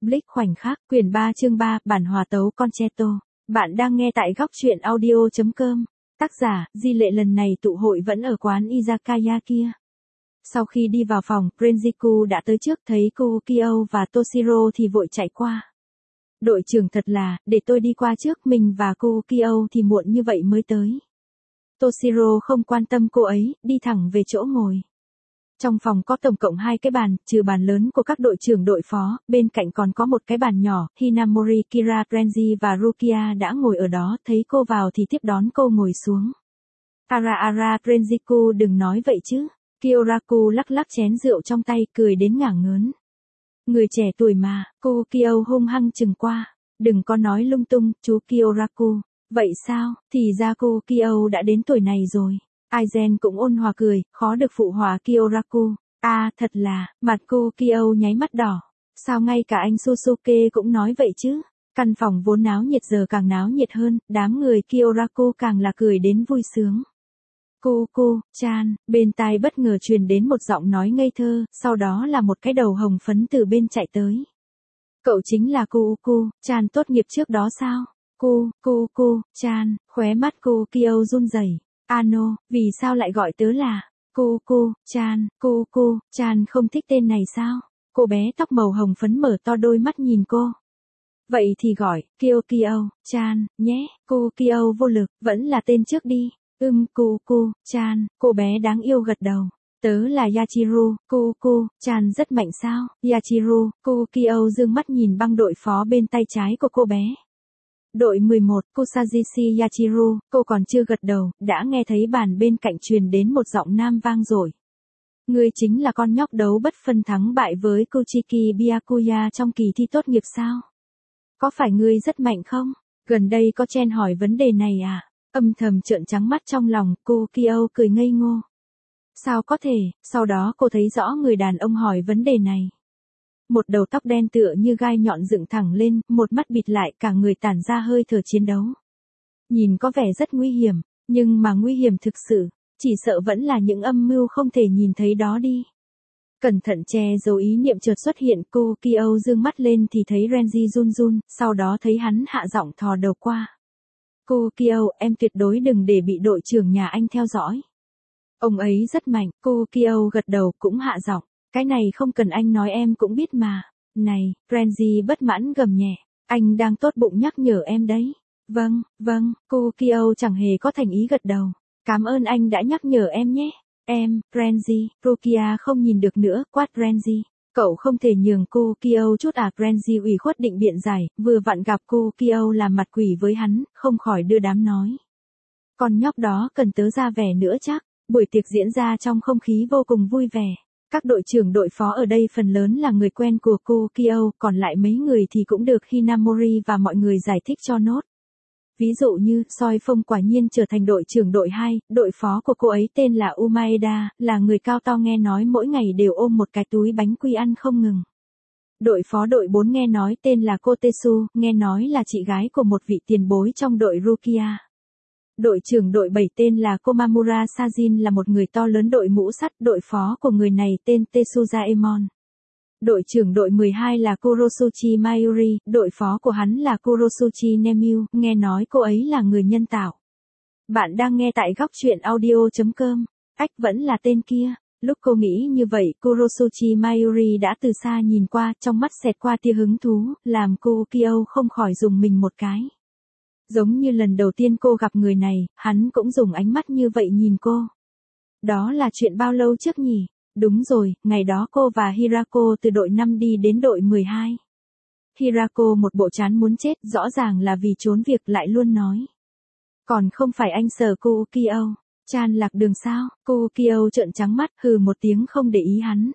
Blitz khoảnh khắc, quyển 3 chương 3, bản hòa tấu concerto. Bạn đang nghe tại góc truyện audio.com. Tác giả, Di Lệ lần này tụ hội vẫn ở quán Izakaya kia. Sau khi đi vào phòng, Renjiku đã tới trước, thấy Kukio và Toshiro thì vội chạy qua. Đội trưởng thật là, để tôi đi qua trước, mình và Kukio thì muộn như vậy mới tới. Toshiro không quan tâm cô ấy, đi thẳng về chỗ ngồi. Trong phòng có tổng cộng 2 cái bàn, trừ bàn lớn của các đội trưởng đội phó, bên cạnh còn có một cái bàn nhỏ. Hinamori, Kira, Renji và Rukia đã ngồi ở đó, thấy cô vào thì tiếp đón cô ngồi xuống. Ara, Renjiku đừng nói vậy chứ. Kyoraku lắc lắc chén rượu trong tay, cười đến ngả ngớn. Người trẻ tuổi mà, Kukio hung hăng chừng qua. Đừng có nói lung tung, chú Kyoraku. Vậy sao, thì ra Kukio đã đến tuổi này rồi. Aizen cũng ôn hòa cười, khó được phụ họa Kyoraku. Thật là, mặt Kukio nháy mắt đỏ. Sao ngay cả anh Susuke cũng nói vậy chứ? Căn phòng vốn náo nhiệt giờ càng náo nhiệt hơn, đám người Kyoraku càng là cười đến vui sướng. Chan, bên tai bất ngờ truyền đến một giọng nói ngây thơ, sau đó là một cái đầu hồng phấn từ bên chạy tới. Cậu chính là Chan tốt nghiệp trước đó sao? Chan, khóe mắt Kukio run rẩy. Ano, vì sao lại gọi tớ là Chan, Chan không thích tên này sao? Cô bé tóc màu hồng phấn mở to đôi mắt nhìn cô. Vậy thì gọi, Kukio, Chan, nhé. Kukio vô lực, vẫn là tên trước đi. Chan, cô bé đáng yêu gật đầu. Tớ là Yachiru, Chan rất mạnh sao? Yachiru, Kukio dương mắt nhìn băng đội phó bên tay trái của cô bé. Đội 11, Kusajishi Yachiru, cô còn chưa gật đầu, đã nghe thấy bàn bên cạnh truyền đến một giọng nam vang dội. Ngươi chính là con nhóc đấu bất phân thắng bại với Kuchiki Byakuya trong kỳ thi tốt nghiệp sao? Có phải ngươi rất mạnh không? Gần đây có Chen hỏi vấn đề này à? Âm thầm trợn trắng mắt trong lòng, Kukio cười ngây ngô. Sao có thể, sau đó cô thấy rõ người đàn ông hỏi vấn đề này. Một đầu tóc đen tựa như gai nhọn dựng thẳng lên, một mắt bịt lại, cả người tản ra hơi thở chiến đấu. Nhìn có vẻ rất nguy hiểm, nhưng mà nguy hiểm thực sự, chỉ sợ vẫn là những âm mưu không thể nhìn thấy đó đi. Cẩn thận che giấu ý niệm chợt xuất hiện, Kukio dương mắt lên thì thấy Renji run run, sau đó thấy hắn hạ giọng thò đầu qua. Kukio, em tuyệt đối đừng để bị đội trưởng nhà anh theo dõi. Ông ấy rất mạnh, Kukio gật đầu cũng hạ giọng. Cái này không cần anh nói em cũng biết mà. Này, Renji bất mãn gầm nhẹ. Anh đang tốt bụng nhắc nhở em đấy. Vâng, Kukio chẳng hề có thành ý gật đầu. Cảm ơn anh đã nhắc nhở em nhé. Em, Renji, Rukia không nhìn được nữa, quát Renji. Cậu không thể nhường Kukio chút à? Renji ủy khuất định biện giải, vừa vặn gặp Kukio làm mặt quỷ với hắn, không khỏi đưa đám nói. Con nhóc đó cần tớ ra vẻ nữa chắc. Buổi tiệc diễn ra trong không khí vô cùng vui vẻ. Các đội trưởng đội phó ở đây phần lớn là người quen của Kukio, còn lại mấy người thì cũng được Hinamori và mọi người giải thích cho nốt. Ví dụ như, Soi Phong quả nhiên trở thành đội trưởng đội 2, đội phó của cô ấy tên là Umaeda, là người cao to nghe nói mỗi ngày đều ôm một cái túi bánh quy ăn không ngừng. Đội phó đội 4 nghe nói tên là Kotetsu, nghe nói là chị gái của một vị tiền bối trong đội Rukia. Đội trưởng đội 7 tên là Komamura Sajin là một người to lớn đội mũ sắt, đội phó của người này tên Tetsuzaemon. Đội trưởng đội 12 là Kurosuchi Mayuri, đội phó của hắn là Kurosuchi Nemu, nghe nói cô ấy là người nhân tạo. Bạn đang nghe tại góc truyện audio.com. Vẫn là tên kia. Lúc cô nghĩ như vậy, Kurosuchi Mayuri đã từ xa nhìn qua, trong mắt xẹt qua tia hứng thú, làm Kukio không khỏi rùng mình một cái. Giống như lần đầu tiên cô gặp người này, hắn cũng dùng ánh mắt như vậy nhìn cô. Đó là chuyện bao lâu trước nhỉ? Đúng rồi, ngày đó cô và Hirako từ đội 5 đi đến đội 12. Hirako một bộ chán muốn chết, rõ ràng là vì trốn việc lại luôn nói. Còn không phải anh sợ Kukio. Chan lạc đường sao? Kukio trợn trắng mắt, hừ một tiếng không để ý hắn.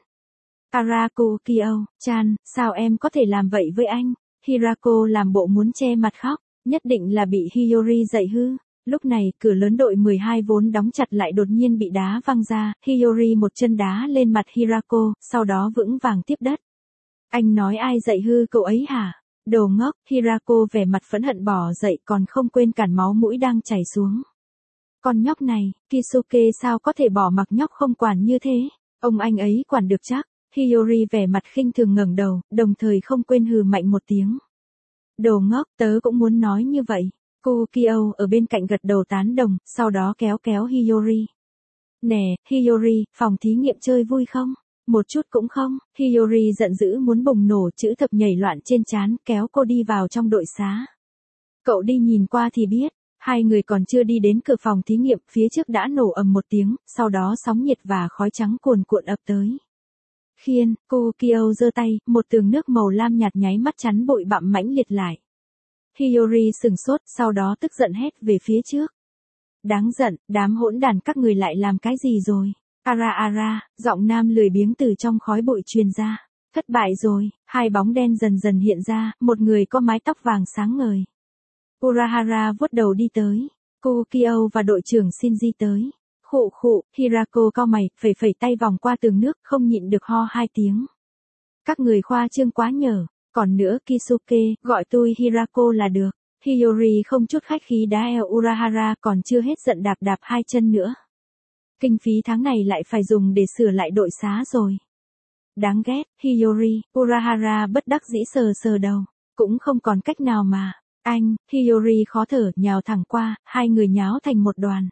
Kukio, Chan, sao em có thể làm vậy với anh? Hirako làm bộ muốn che mặt khóc. Nhất định là bị Hiyori dạy hư. Lúc này, cửa lớn đội 12 vốn đóng chặt lại đột nhiên bị đá văng ra, Hiyori một chân đá lên mặt Hirako, sau đó vững vàng tiếp đất. Anh nói ai dạy hư cậu ấy hả? Đồ ngốc, Hirako vẻ mặt phẫn hận bỏ dậy còn không quên cản máu mũi đang chảy xuống. Con nhóc này, Kisuke sao có thể bỏ mặc nhóc không quản như thế? Ông anh ấy quản được chắc. Hiyori vẻ mặt khinh thường ngẩng đầu, đồng thời không quên hừ mạnh một tiếng. Đồ ngốc, tớ cũng muốn nói như vậy. Kukio ở bên cạnh gật đầu tán đồng, sau đó kéo kéo Hiyori. Nè, Hiyori, phòng thí nghiệm chơi vui không? Một chút cũng không. Hiyori giận dữ muốn bùng nổ, chữ thập nhảy loạn trên trán, kéo cô đi vào trong đội xá. Cậu đi nhìn qua thì biết. Hai người còn chưa đi đến cửa phòng thí nghiệm, phía trước đã nổ ầm một tiếng, sau đó sóng nhiệt và khói trắng cuồn cuộn ập tới. Khiên, Kukio giơ tay, một tường nước màu lam nhạt nháy mắt chắn bụi bặm mãnh liệt lại. Hiyori sừng sốt, sau đó tức giận hét về phía trước. Đáng giận, đám hỗn đàn các người lại làm cái gì rồi? Ara, giọng nam lười biếng từ trong khói bụi truyền ra. Thất bại rồi, hai bóng đen dần dần hiện ra, một người có mái tóc vàng sáng ngời. Urahara vuốt đầu đi tới. Kukio và đội trưởng Shinji tới. Khụ, Hirako cau mày, phẩy tay vòng qua tường nước, không nhịn được ho hai tiếng. Các người khoa trương quá nhở, còn nữa Kisuke, gọi tôi Hirako là được. Hiyori không chút khách khí đá eo Urahara, còn chưa hết giận đạp hai chân nữa. Kinh phí tháng này lại phải dùng để sửa lại đội xá rồi. Đáng ghét, Hiyori, Urahara bất đắc dĩ sờ đầu, cũng không còn cách nào mà. Anh, Hiyori khó thở, nhào thẳng qua, hai người nháo thành một đoàn.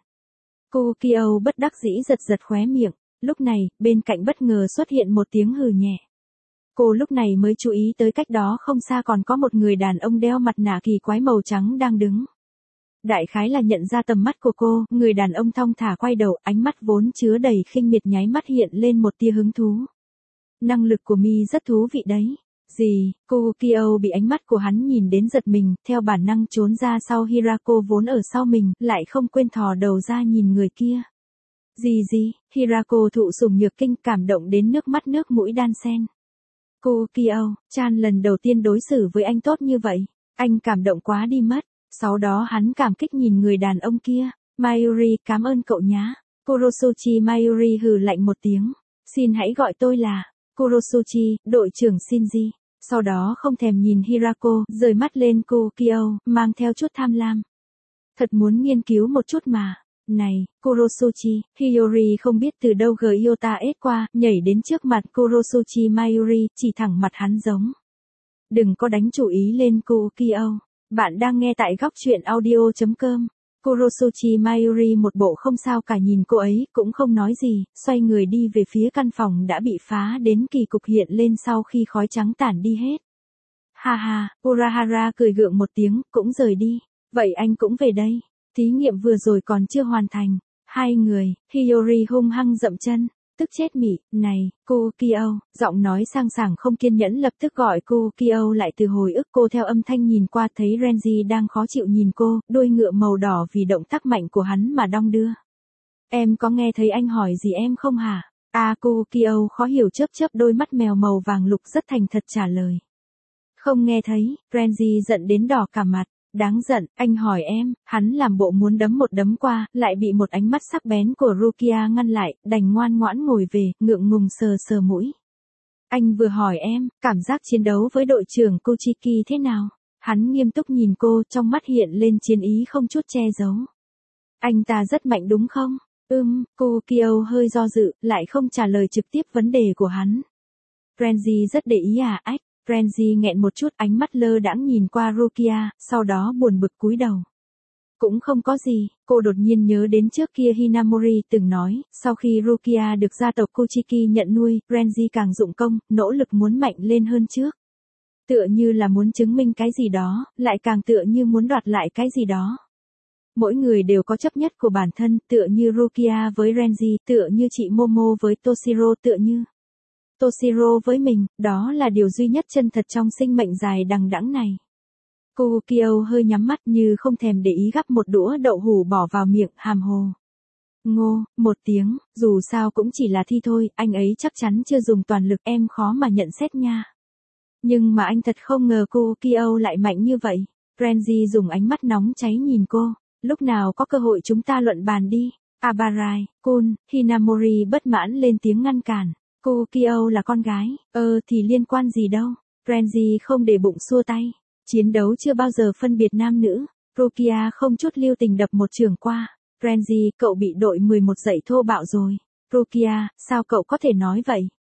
Kukio bất đắc dĩ giật khóe miệng, lúc này, bên cạnh bất ngờ xuất hiện một tiếng hừ nhẹ. Cô lúc này mới chú ý tới cách đó không xa còn có một người đàn ông đeo mặt nạ kỳ quái màu trắng đang đứng. Đại khái là nhận ra tầm mắt của cô, người đàn ông thong thả quay đầu, ánh mắt vốn chứa đầy khinh miệt nháy mắt hiện lên một tia hứng thú. Năng lực của mi rất thú vị đấy. Gì? Kukio bị ánh mắt của hắn nhìn đến giật mình, theo bản năng trốn ra sau Hirako vốn ở sau mình, lại không quên thò đầu ra nhìn người kia. Gì? Hirako thụ sủng nhược kinh, cảm động đến nước mắt nước mũi đan xen. Kukio, Chan lần đầu tiên đối xử với anh tốt như vậy, anh cảm động quá đi mất. Sau đó hắn cảm kích nhìn người đàn ông kia. Mayuri, cảm ơn cậu nhá. Kurosuchi Mayuri hừ lạnh một tiếng. Xin hãy gọi tôi là Kurosuchi, đội trưởng Shinji. Sau đó không thèm nhìn Hirako, rời mắt lên Kukio, mang theo chút tham lam. Thật muốn nghiên cứu một chút mà. Này, Kurosuchi, Hiyori không biết từ đâu Gyota ết qua, nhảy đến trước mặt Kurosuchi Mayuri, chỉ thẳng mặt hắn giống. Đừng có đánh chủ ý lên Kukio. Bạn đang nghe tại góc truyện audio.com. Kurosuchi Mayuri một bộ không sao cả nhìn cô ấy, cũng không nói gì, xoay người đi về phía căn phòng đã bị phá đến kỳ cục hiện lên sau khi khói trắng tản đi hết. Ha, Urahara cười gượng một tiếng, cũng rời đi. Vậy anh cũng về đây. Thí nghiệm vừa rồi còn chưa hoàn thành. Hai người, Hiyori hung hăng dậm chân. Tức chết mỉ, này, Kukio, giọng nói sang sảng không kiên nhẫn lập tức gọi Kukio lại từ hồi ức cô theo âm thanh nhìn qua thấy Renji đang khó chịu nhìn cô, đôi ngựa màu đỏ vì động tác mạnh của hắn mà đong đưa. Em có nghe thấy anh hỏi gì em không hả? Kukio khó hiểu chớp đôi mắt mèo màu vàng lục rất thành thật trả lời. Không nghe thấy, Renji giận đến đỏ cả mặt. Đáng giận, anh hỏi em, hắn làm bộ muốn đấm một đấm qua, lại bị một ánh mắt sắc bén của Rukia ngăn lại, đành ngoan ngoãn ngồi về, ngượng ngùng sờ mũi. Anh vừa hỏi em, cảm giác chiến đấu với đội trưởng Kuchiki thế nào? Hắn nghiêm túc nhìn cô, trong mắt hiện lên chiến ý không chút che giấu. Anh ta rất mạnh đúng không? Kukio hơi do dự, lại không trả lời trực tiếp vấn đề của hắn. Renji rất để ý ách. Renji nghẹn một chút, ánh mắt lơ đãng nhìn qua Rukia, sau đó buồn bực cúi đầu. Cũng không có gì, cô đột nhiên nhớ đến trước kia Hinamori từng nói, sau khi Rukia được gia tộc Kuchiki nhận nuôi, Renji càng dụng công, nỗ lực muốn mạnh lên hơn trước. Tựa như là muốn chứng minh cái gì đó, lại càng tựa như muốn đoạt lại cái gì đó. Mỗi người đều có chấp nhất của bản thân, tựa như Rukia với Renji, tựa như chị Momo với Toshiro, tựa như Toshiro với mình, đó là điều duy nhất chân thật trong sinh mệnh dài đằng đẵng này. Kukio hơi nhắm mắt như không thèm để ý gắp một đũa đậu hủ bỏ vào miệng, hàm hồ. Ngô, một tiếng, dù sao cũng chỉ là thi thôi, anh ấy chắc chắn chưa dùng toàn lực, em khó mà nhận xét nha. Nhưng mà anh thật không ngờ Kukio lại mạnh như vậy. Renji dùng ánh mắt nóng cháy nhìn cô, lúc nào có cơ hội chúng ta luận bàn đi. Abarai, Kun, Hinamori bất mãn lên tiếng ngăn cản. Kukio là con gái, thì liên quan gì đâu. Renji không để bụng xua tay. Chiến đấu chưa bao giờ phân biệt nam nữ. Rukia không chút lưu tình đập một chưởng qua. Renji, cậu bị đội 11 dạy thô bạo rồi. Rukia, sao cậu có thể nói vậy?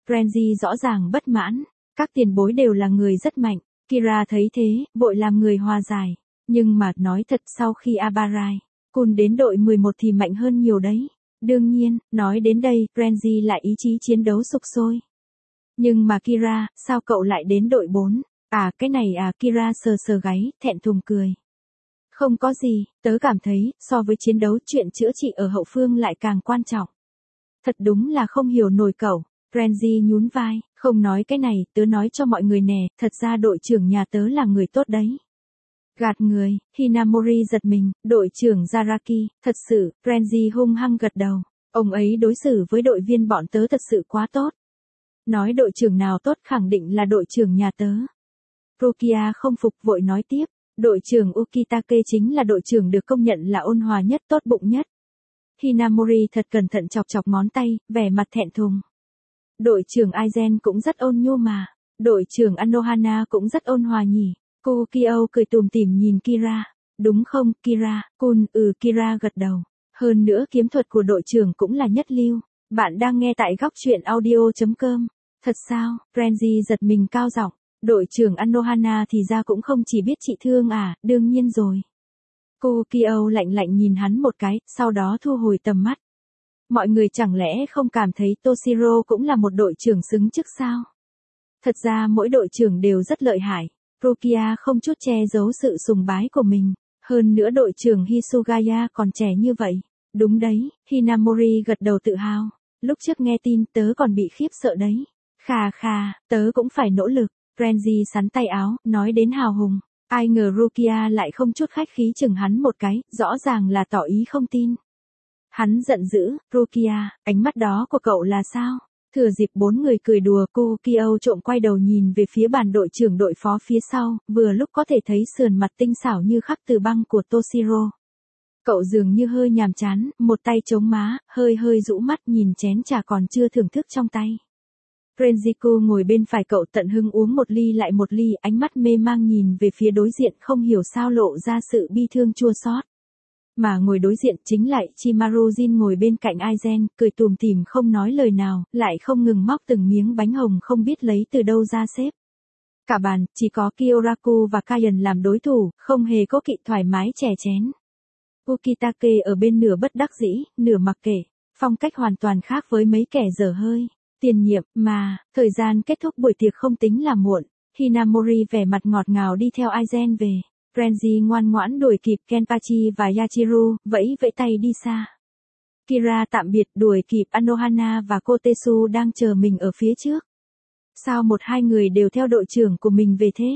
Renji rõ ràng bất mãn. Các tiền bối đều là người rất mạnh. Kira thấy thế, vội làm người hòa giải. Nhưng mà nói thật sau khi Abarai Kun đến đội 11 thì mạnh hơn nhiều đấy. Đương nhiên, nói đến đây, Renji lại ý chí chiến đấu sục sôi. Nhưng mà Kira, sao cậu lại đến đội 4? À cái này à, Kira sờ sờ gáy, thẹn thùng cười. Không có gì, tớ cảm thấy, so với chiến đấu chuyện chữa trị ở hậu phương lại càng quan trọng. Thật đúng là không hiểu nổi cậu. Renji nhún vai, không nói cái này, tớ nói cho mọi người nè, thật ra đội trưởng nhà tớ là người tốt đấy. Gạt người, Hinamori giật mình, đội trưởng Zaraki, thật sự, Renji hung hăng gật đầu. Ông ấy đối xử với đội viên bọn tớ thật sự quá tốt. Nói đội trưởng nào tốt khẳng định là đội trưởng nhà tớ. Rukia không phục vội nói tiếp, đội trưởng Ukitake chính là đội trưởng được công nhận là ôn hòa nhất tốt bụng nhất. Hinamori thật cẩn thận chọc chọc ngón tay, vẻ mặt thẹn thùng. Đội trưởng Aizen cũng rất ôn nhu mà, đội trưởng Anohana cũng rất ôn hòa nhỉ. Kukio cười tủm tỉm nhìn Kira, đúng không Kira-kun, Kira gật đầu. Hơn nữa kiếm thuật của đội trưởng cũng là nhất lưu. Bạn đang nghe tại góc truyện audio.com. Thật sao, Renji giật mình cao giọng. Đội trưởng Anohana thì ra cũng không chỉ biết trị thương à, đương nhiên rồi. Kukio lạnh lạnh nhìn hắn một cái, sau đó thu hồi tầm mắt. Mọi người chẳng lẽ không cảm thấy Toshiro cũng là một đội trưởng xứng chức sao? Thật ra mỗi đội trưởng đều rất lợi hại. Rukia không chút che giấu sự sùng bái của mình. Hơn nữa đội trưởng Hisugaya còn trẻ như vậy. Đúng đấy, Hinamori gật đầu tự hào. Lúc trước nghe tin tớ còn bị khiếp sợ đấy. Khà, tớ cũng phải nỗ lực. Renji sắn tay áo, nói đến hào hùng. Ai ngờ Rukia lại không chút khách khí chừng hắn một cái, rõ ràng là tỏ ý không tin. Hắn giận dữ, Rukia, ánh mắt đó của cậu là sao? Thừa dịp bốn người cười đùa, Kukio trộm quay đầu nhìn về phía bàn đội trưởng đội phó phía sau, vừa lúc có thể thấy sườn mặt tinh xảo như khắc từ băng của Toshiro. Cậu dường như hơi nhàm chán, một tay chống má, hơi rũ mắt nhìn chén trà còn chưa thưởng thức trong tay. Renjiku ngồi bên phải cậu tận hứng uống một ly lại một ly, ánh mắt mê mang nhìn về phía đối diện không hiểu sao lộ ra sự bi thương chua xót. Mà ngồi đối diện chính lại Chimaru Jin ngồi bên cạnh Aizen, cười tùm tìm không nói lời nào, lại không ngừng móc từng miếng bánh hồng không biết lấy từ đâu ra xếp. Cả bàn, chỉ có Kyoraku và Kaien làm đối thủ, không hề có kỵ thoải mái chè chén. Ukitake ở bên nửa bất đắc dĩ, nửa mặc kệ, phong cách hoàn toàn khác với mấy kẻ dở hơi. Tiền nhiệm, mà, thời gian kết thúc buổi tiệc không tính là muộn. Hinamori vẻ mặt ngọt ngào đi theo Aizen về. Renji ngoan ngoãn đuổi kịp Kenpachi và Yachiru, vẫy tay đi xa. Kira tạm biệt đuổi kịp Anohana và Kotetsu đang chờ mình ở phía trước. Sao một hai người đều theo đội trưởng của mình về thế?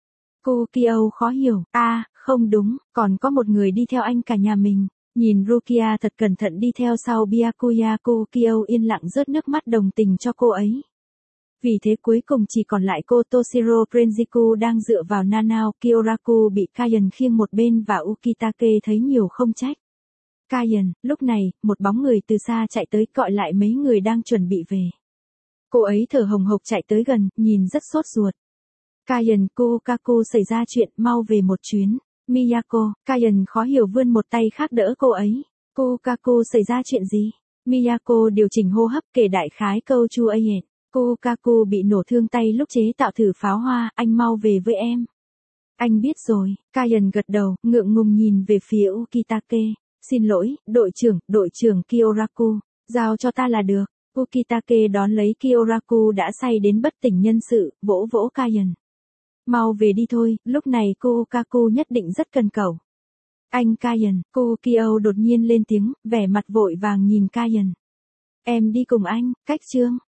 Kukio khó hiểu, không đúng, còn có một người đi theo anh cả nhà mình. Nhìn Rukia thật cẩn thận đi theo sau Byakuya, Kukio yên lặng rớt nước mắt đồng tình cho cô ấy. Vì thế cuối cùng chỉ còn lại cô Toshiro. Renjiku đang dựa vào Nanao, Kyoraku bị Kaien khiêng một bên và Ukitake thấy nhiều không trách. Kaien, lúc này, một bóng người từ xa chạy tới gọi lại mấy người đang chuẩn bị về. Cô ấy thở hồng hộc chạy tới gần, nhìn rất sốt ruột. Kaien, Kokaku xảy ra chuyện, mau về một chuyến. Miyako, Kaien khó hiểu vươn một tay khác đỡ cô ấy. Kokaku xảy ra chuyện gì? Miyako điều chỉnh hô hấp kể đại khái câu Chu Ayen. Kokaku bị nổ thương tay lúc chế tạo thử pháo hoa, anh mau về với em. Anh biết rồi, Kaien gật đầu, ngượng ngùng nhìn về phía Ukitake. Xin lỗi, đội trưởng Kyoraku, giao cho ta là được. Ukitake đón lấy Kyoraku đã say đến bất tỉnh nhân sự, vỗ vỗ Kaien. Mau về đi thôi, lúc này Kokaku nhất định rất cần cậu. Anh Kaien, Kukio đột nhiên lên tiếng, vẻ mặt vội vàng nhìn Kaien. Em đi cùng anh, cách Trương.